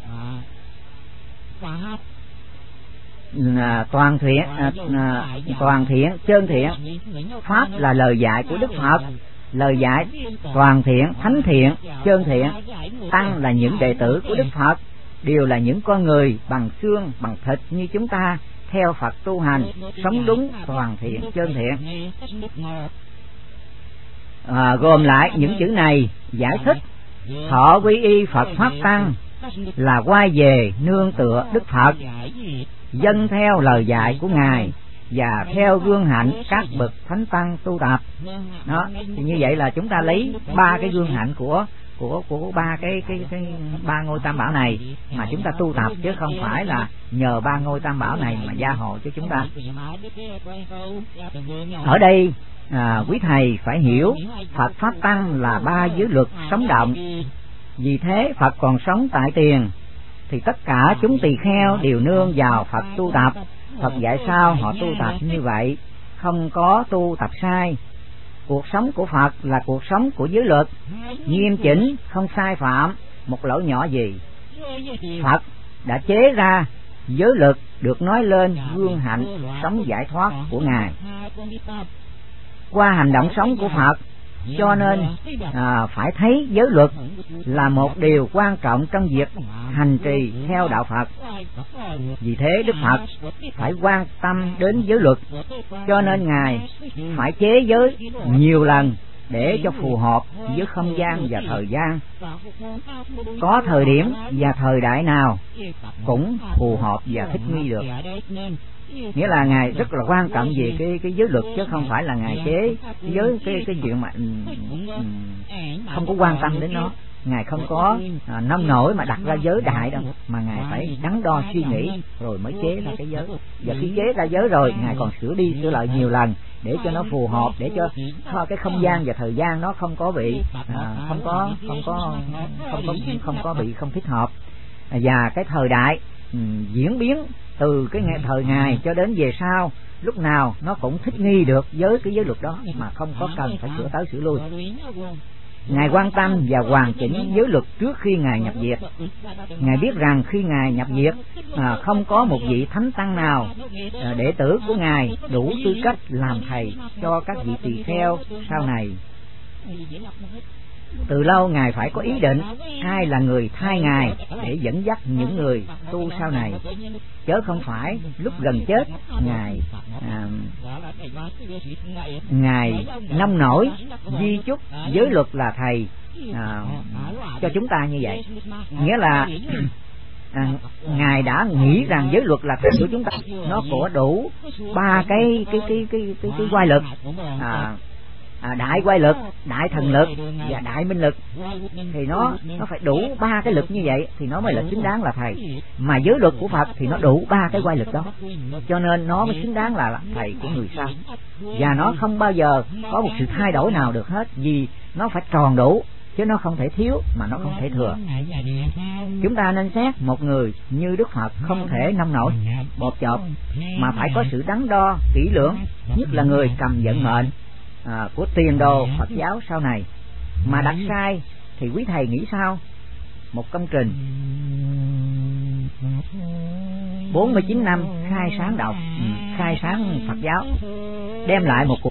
toàn thiện chân thiện. Pháp là lời dạy của Đức Phật, lời dạy toàn thiện, thánh thiện, chân thiện. Tăng là những đệ tử của Đức Phật, đều là những con người bằng xương bằng thịt như chúng ta, theo Phật tu hành, sống đúng toàn thiện chân thiện. Gồm lại những chữ này giải thích thọ quy y Phật pháp tăng là quay về nương tựa Đức Phật, dâng theo lời dạy của Ngài và theo gương hạnh các bậc thánh tăng tu tập. Đó, thì như vậy là chúng ta lấy ba cái gương hạnh của ba ba ngôi tam bảo này mà chúng ta tu tập, chứ không phải là nhờ ba ngôi tam bảo này mà gia hộ cho chúng ta. Ở đây quý thầy phải hiểu Phật pháp tăng là ba giới luật sống động. Vì thế Phật còn sống tại tiền thì tất cả chúng tỳ kheo đều nương vào Phật tu tập. Phật dạy sao họ tu tập như vậy, không có tu tập sai. Cuộc sống của Phật là cuộc sống của giới luật, nghiêm chỉnh, không sai phạm một lỗi nhỏ gì. Phật đã chế ra giới luật được nói lên gương hạnh sống giải thoát của Ngài qua hành động sống của Phật. Cho nên phải thấy giới luật là một điều quan trọng trong việc hành trì theo đạo Phật. Vì thế Đức Phật phải quan tâm đến giới luật, cho nên Ngài phải chế giới nhiều lần để cho phù hợp với không gian và thời gian. Có thời điểm và thời đại nào cũng phù hợp và thích nghi được. Nghĩa là Ngài rất là quan trọng về cái giới luật, chứ không phải là Ngài chế giới cái chuyện mà không có quan tâm đến nó. Ngài không có nông nổi mà đặt ra giới đại đâu, mà Ngài phải đắn đo suy nghĩ rồi mới chế ra cái giới. Và khi chế ra giới rồi Ngài còn sửa đi sửa lại nhiều lần để cho nó phù hợp, để cho cái không gian và thời gian nó không có bị không thích hợp. Và cái thời đại diễn biến từ cái thời Ngài cho đến về sau, lúc nào nó cũng thích nghi được với cái giới luật đó mà không có cần phải sửa tới sửa lui. Ngài quan tâm và hoàn chỉnh giới luật trước khi Ngài nhập diệt. Ngài biết rằng khi Ngài nhập diệt, không có một vị thánh tăng nào đệ tử của Ngài đủ tư cách làm thầy cho các vị tỳ kheo sau này. Từ lâu Ngài phải có ý định ai là người thay Ngài để dẫn dắt những người tu sau này, chớ không phải lúc gần chết Ngài nông nổi di chúc giới luật là thầy cho chúng ta như vậy. Nghĩa là Ngài đã nghĩ rằng giới luật là thầy của chúng ta, nó có đủ ba cái quay lực, đại quay lực, đại thần lực và đại minh lực. Thì nó phải đủ ba cái lực như vậy thì nó mới là xứng đáng là thầy. Mà giới luật của Phật thì nó đủ ba cái quay lực đó, cho nên nó mới xứng đáng là thầy của người sau. Và nó không bao giờ có một sự thay đổi nào được hết, vì nó phải tròn đủ, chứ nó không thể thiếu mà nó không thể thừa. Chúng ta nên xét một người như Đức Phật không thể nông nổi, bột chộp, mà phải có sự đắn đo kỹ lưỡng, nhất là người cầm vận mệnh của tiền đồ Phật giáo sau này. Mà đặt sai thì quý thầy nghĩ sao? Một công trình 49 năm khai sáng đạo, khai sáng Phật giáo, đem lại một cuộc